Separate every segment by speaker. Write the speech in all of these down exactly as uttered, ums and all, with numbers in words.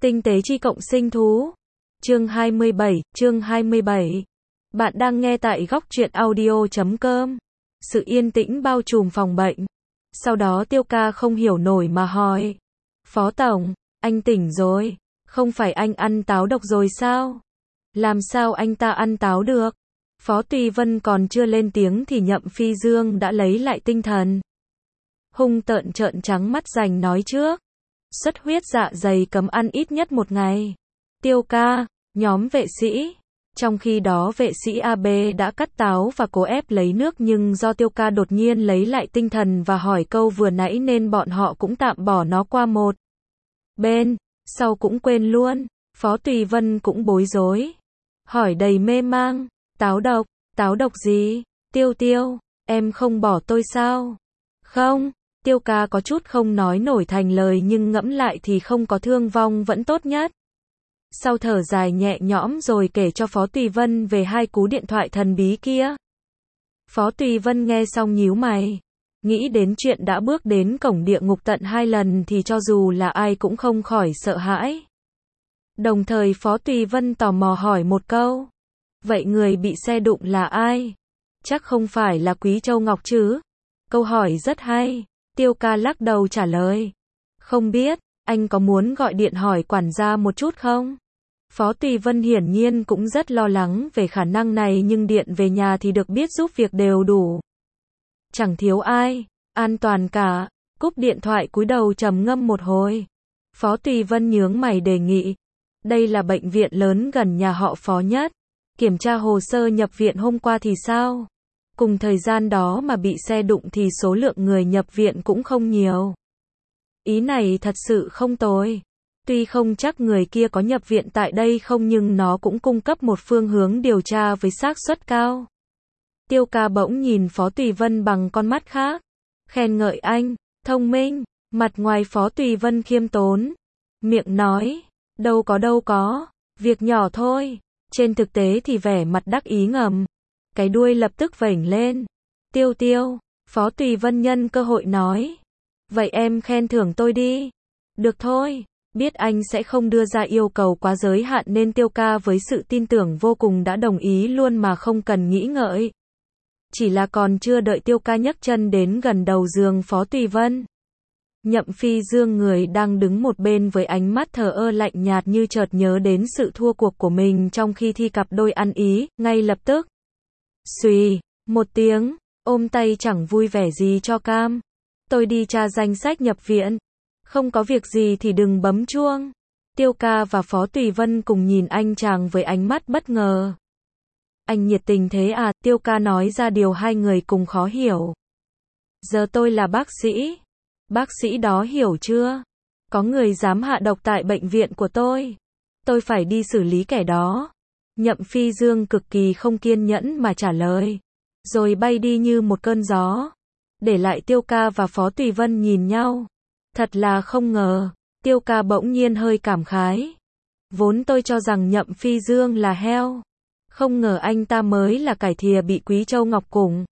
Speaker 1: Tinh tế chi cộng sinh thú. Chương hai mươi bảy, chương hai mươi bảy. Bạn đang nghe tại góc truyện audio chấm com. Sự yên tĩnh bao trùm phòng bệnh. Sau đó Tiêu Ca không hiểu nổi mà hỏi. Phó Tổng, anh tỉnh rồi. Không phải anh ăn táo độc rồi sao? Làm sao anh ta ăn táo được? Phó Tùy Vân còn chưa lên tiếng thì Nhậm Phi Dương đã lấy lại tinh thần. Hung tợn trợn trắng mắt rành nói trước. Xuất huyết dạ dày cấm ăn ít nhất một ngày. Tiêu Ca, nhóm vệ sĩ. Trong khi đó vệ sĩ a bê đã cắt táo và cố ép lấy nước, nhưng do Tiêu Ca đột nhiên lấy lại tinh thần và hỏi câu vừa nãy nên bọn họ cũng tạm bỏ nó qua một bên, sau cũng quên luôn. Phó Tùy Vân cũng bối rối. Hỏi đầy mê mang. Táo độc, táo độc gì? Tiêu Tiêu, em không bỏ tôi sao? Không. Tiêu Ca có chút không nói nổi thành lời, nhưng ngẫm lại thì không có thương vong vẫn tốt nhất. Sau thở dài nhẹ nhõm rồi kể cho Phó Tùy Vân về hai cú điện thoại thần bí kia. Phó Tùy Vân nghe xong nhíu mày. Nghĩ đến chuyện đã bước đến cổng địa ngục tận hai lần thì cho dù là ai cũng không khỏi sợ hãi. Đồng thời Phó Tùy Vân tò mò hỏi một câu. Vậy người bị xe đụng là ai? Chắc không phải là Quý Châu Ngọc chứ? Câu hỏi rất hay. Tiêu Ca lắc đầu trả lời. Không biết, anh có muốn gọi điện hỏi quản gia một chút không? Phó Tùy Vân hiển nhiên cũng rất lo lắng về khả năng này, nhưng điện về nhà thì được biết giúp việc đều đủ. Chẳng thiếu ai, an toàn cả. Cúp điện thoại cúi đầu trầm ngâm một hồi. Phó Tùy Vân nhướng mày đề nghị. Đây là bệnh viện lớn gần nhà họ Phó nhất. Kiểm tra hồ sơ nhập viện hôm qua thì sao? Cùng thời gian đó mà bị xe đụng thì số lượng người nhập viện cũng không nhiều. Ý này thật sự không tồi. Tuy không chắc người kia có nhập viện tại đây không, nhưng nó cũng cung cấp một phương hướng điều tra với xác suất cao. Tiêu Ca bỗng nhìn Phó Tùy Vân bằng con mắt khác. Khen ngợi anh, thông minh. Mặt ngoài Phó Tùy Vân khiêm tốn. Miệng nói, đâu có đâu có, việc nhỏ thôi. Trên thực tế thì vẻ mặt đắc ý ngầm. Cái đuôi lập tức vểnh lên. Tiêu Tiêu, Phó Tùy Vân nhân cơ hội nói. Vậy em khen thưởng tôi đi. Được thôi, biết anh sẽ không đưa ra yêu cầu quá giới hạn nên Tiêu Ca với sự tin tưởng vô cùng đã đồng ý luôn mà không cần nghĩ ngợi. Chỉ là còn chưa đợi Tiêu Ca nhấc chân đến gần đầu giường Phó Tùy Vân. Nhậm Phi Dương người đang đứng một bên với ánh mắt thờ ơ lạnh nhạt như chợt nhớ đến sự thua cuộc của mình trong khi thi cặp đôi ăn ý, ngay lập tức. Xùy, một tiếng, ôm tay chẳng vui vẻ gì cho cam. Tôi đi tra danh sách nhập viện. Không có việc gì thì đừng bấm chuông. Tiêu Ca và Phó Tùy Vân cùng nhìn anh chàng với ánh mắt bất ngờ. Anh nhiệt tình thế à? Tiêu Ca nói ra điều hai người cùng khó hiểu. Giờ tôi là bác sĩ. Bác sĩ đó hiểu chưa? Có người dám hạ độc tại bệnh viện của tôi. Tôi phải đi xử lý kẻ đó. Nhậm Phi Dương cực kỳ không kiên nhẫn mà trả lời. Rồi bay đi như một cơn gió. Để lại Tiêu Ca và Phó Tùy Vân nhìn nhau. Thật là không ngờ. Tiêu Ca bỗng nhiên hơi cảm khái. Vốn tôi cho rằng Nhậm Phi Dương là heo. Không ngờ anh ta mới là cải thìa bị Quý Châu Ngọc cùng.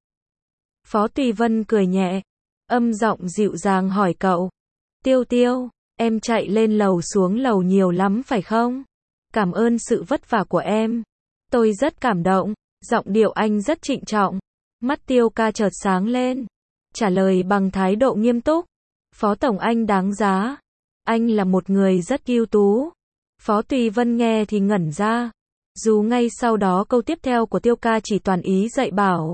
Speaker 1: Phó Tùy Vân cười nhẹ. Âm giọng dịu dàng hỏi cậu. Tiêu Tiêu, em chạy lên lầu xuống lầu nhiều lắm phải không? Cảm ơn sự vất vả của em. Tôi rất cảm động. Giọng điệu anh rất trịnh trọng. Mắt Tiêu Ca chợt sáng lên. Trả lời bằng thái độ nghiêm túc. Phó Tổng anh đáng giá. Anh là một người rất ưu tú. Phó Tùy Vân nghe thì ngẩn ra. Dù ngay sau đó câu tiếp theo của Tiêu Ca chỉ toàn ý dạy bảo.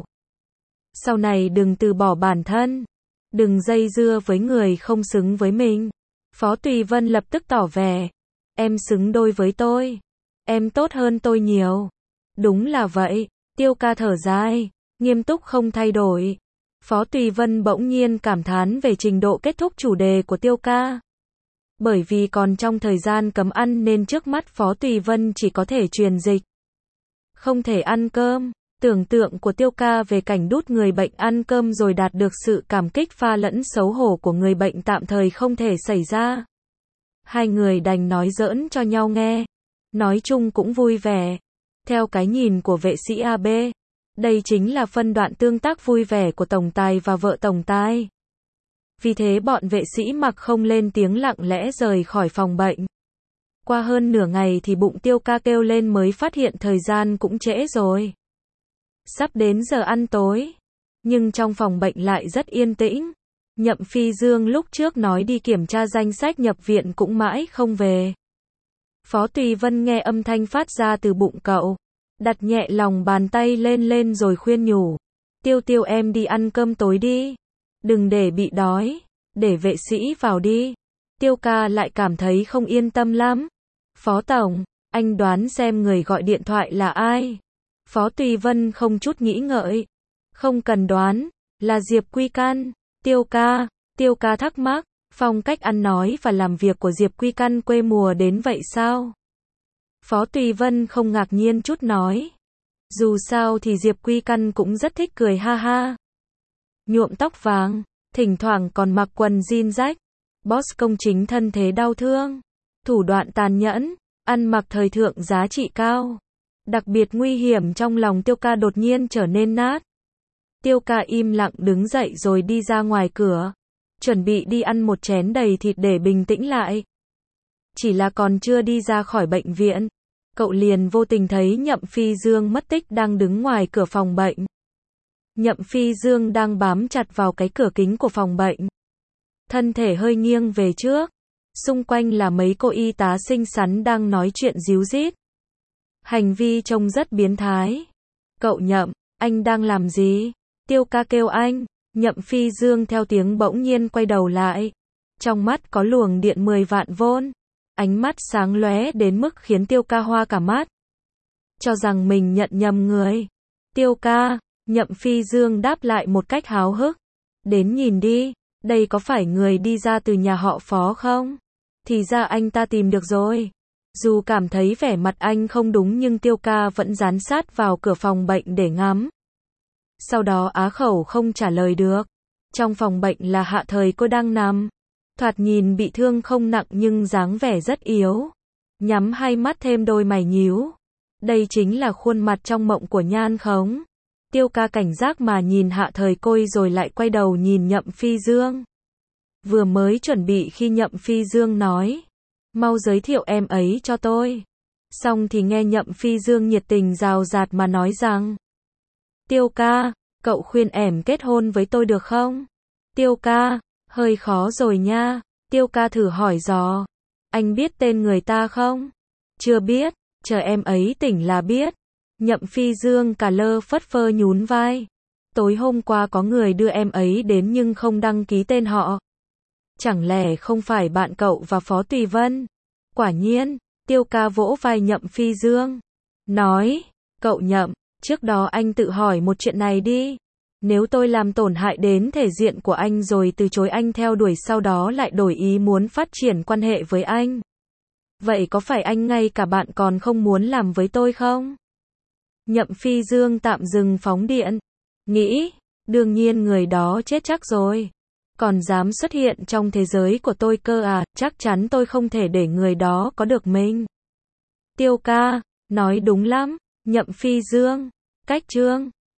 Speaker 1: Sau này đừng từ bỏ bản thân. Đừng dây dưa với người không xứng với mình. Phó Tùy Vân lập tức tỏ vẻ. Em xứng đôi với tôi. Em tốt hơn tôi nhiều. Đúng là vậy. Tiêu Ca thở dài. Nghiêm túc không thay đổi. Phó Tùy Vân bỗng nhiên cảm thán về trình độ kết thúc chủ đề của Tiêu Ca. Bởi vì còn trong thời gian cấm ăn nên trước mắt Phó Tùy Vân chỉ có thể truyền dịch. Không thể ăn cơm. Tưởng tượng của Tiêu Ca về cảnh đút người bệnh ăn cơm rồi đạt được sự cảm kích pha lẫn xấu hổ của người bệnh tạm thời không thể xảy ra. Hai người đành nói giỡn cho nhau nghe. Nói chung cũng vui vẻ. Theo cái nhìn của vệ sĩ a bê, đây chính là phân đoạn tương tác vui vẻ của tổng tài và vợ tổng tài. Vì thế bọn vệ sĩ mặc không lên tiếng lặng lẽ rời khỏi phòng bệnh. Qua hơn nửa ngày thì bụng Tiêu Ca kêu lên mới phát hiện thời gian cũng trễ rồi. Sắp đến giờ ăn tối. Nhưng trong phòng bệnh lại rất yên tĩnh. Nhậm Phi Dương lúc trước nói đi kiểm tra danh sách nhập viện cũng mãi không về. Phó Tùy Vân nghe âm thanh phát ra từ bụng cậu. Đặt nhẹ lòng bàn tay lên lên rồi khuyên nhủ. Tiêu Tiêu em đi ăn cơm tối đi. Đừng để bị đói. Để vệ sĩ vào đi. Tiêu Ca lại cảm thấy không yên tâm lắm. Phó Tổng, anh đoán xem người gọi điện thoại là ai? Phó Tùy Vân không chút nghĩ ngợi. Không cần đoán, là Diệp Quy Căn. Tiêu Ca, Tiêu Ca thắc mắc, phong cách ăn nói và làm việc của Diệp Quy Căn quê mùa đến vậy sao? Phó Tùy Vân không ngạc nhiên chút nói. Dù sao thì Diệp Quy Căn cũng rất thích cười ha ha. Nhuộm tóc vàng, thỉnh thoảng còn mặc quần jean rách. Boss công chính thân thế đau thương. Thủ đoạn tàn nhẫn, ăn mặc thời thượng giá trị cao. Đặc biệt nguy hiểm trong lòng Tiêu Ca đột nhiên trở nên nát. Tiêu Ca im lặng đứng dậy rồi đi ra ngoài cửa. Chuẩn bị đi ăn một chén đầy thịt để bình tĩnh lại. Chỉ là còn chưa đi ra khỏi bệnh viện. Cậu liền vô tình thấy Nhậm Phi Dương mất tích đang đứng ngoài cửa phòng bệnh. Nhậm Phi Dương đang bám chặt vào cái cửa kính của phòng bệnh. Thân thể hơi nghiêng về trước. Xung quanh là mấy cô y tá xinh xắn đang nói chuyện díu dít. Hành vi trông rất biến thái. Cậu Nhậm, anh đang làm gì? Tiêu Ca kêu anh. Nhậm Phi Dương theo tiếng bỗng nhiên quay đầu lại. Trong mắt có luồng điện mười vạn vôn. Ánh mắt sáng lóe đến mức khiến Tiêu Ca hoa cả mắt. Cho rằng mình nhận nhầm người. Tiêu Ca, Nhậm Phi Dương đáp lại một cách háo hức. Đến nhìn đi, đây có phải người đi ra từ nhà họ Phó không? Thì ra anh ta tìm được rồi. Dù cảm thấy vẻ mặt anh không đúng nhưng Tiêu Ca vẫn dán sát vào cửa phòng bệnh để ngắm. Sau đó á khẩu không trả lời được. Trong phòng bệnh là Hạ Thời cô đang nằm. Thoạt nhìn bị thương không nặng nhưng dáng vẻ rất yếu. Nhắm hai mắt thêm đôi mày nhíu. Đây chính là khuôn mặt trong mộng của Nhan Khống. Tiêu Ca cảnh giác mà nhìn Hạ Thời Côi rồi lại quay đầu nhìn Nhậm Phi Dương. Vừa mới chuẩn bị khi Nhậm Phi Dương nói. Mau giới thiệu em ấy cho tôi. Xong thì nghe Nhậm Phi Dương nhiệt tình rào rạt mà nói rằng. Tiêu Ca, cậu khuyên em kết hôn với tôi được không? Tiêu Ca, hơi khó rồi nha. Tiêu Ca thử hỏi dò. Anh biết tên người ta không? Chưa biết, chờ em ấy tỉnh là biết. Nhậm Phi Dương cả lơ phất phơ nhún vai. Tối hôm qua có người đưa em ấy đến nhưng không đăng ký tên họ. Chẳng lẽ không phải bạn cậu và Phó Tùy Vân? Quả nhiên, Tiêu Ca vỗ vai Nhậm Phi Dương. Nói, cậu Nhậm, trước đó anh tự hỏi một chuyện này đi. Nếu tôi làm tổn hại đến thể diện của anh rồi từ chối anh theo đuổi sau đó lại đổi ý muốn phát triển quan hệ với anh. Vậy có phải anh ngay cả bạn còn không muốn làm với tôi không? Nhậm Phi Dương tạm dừng phóng điện. Nghĩ, đương nhiên người đó chết chắc rồi. Còn dám xuất hiện trong thế giới của tôi cơ à, chắc chắn tôi không thể để người đó có được mình. Tiêu Ca, nói đúng lắm, Nhậm Phi Dương, cách chương.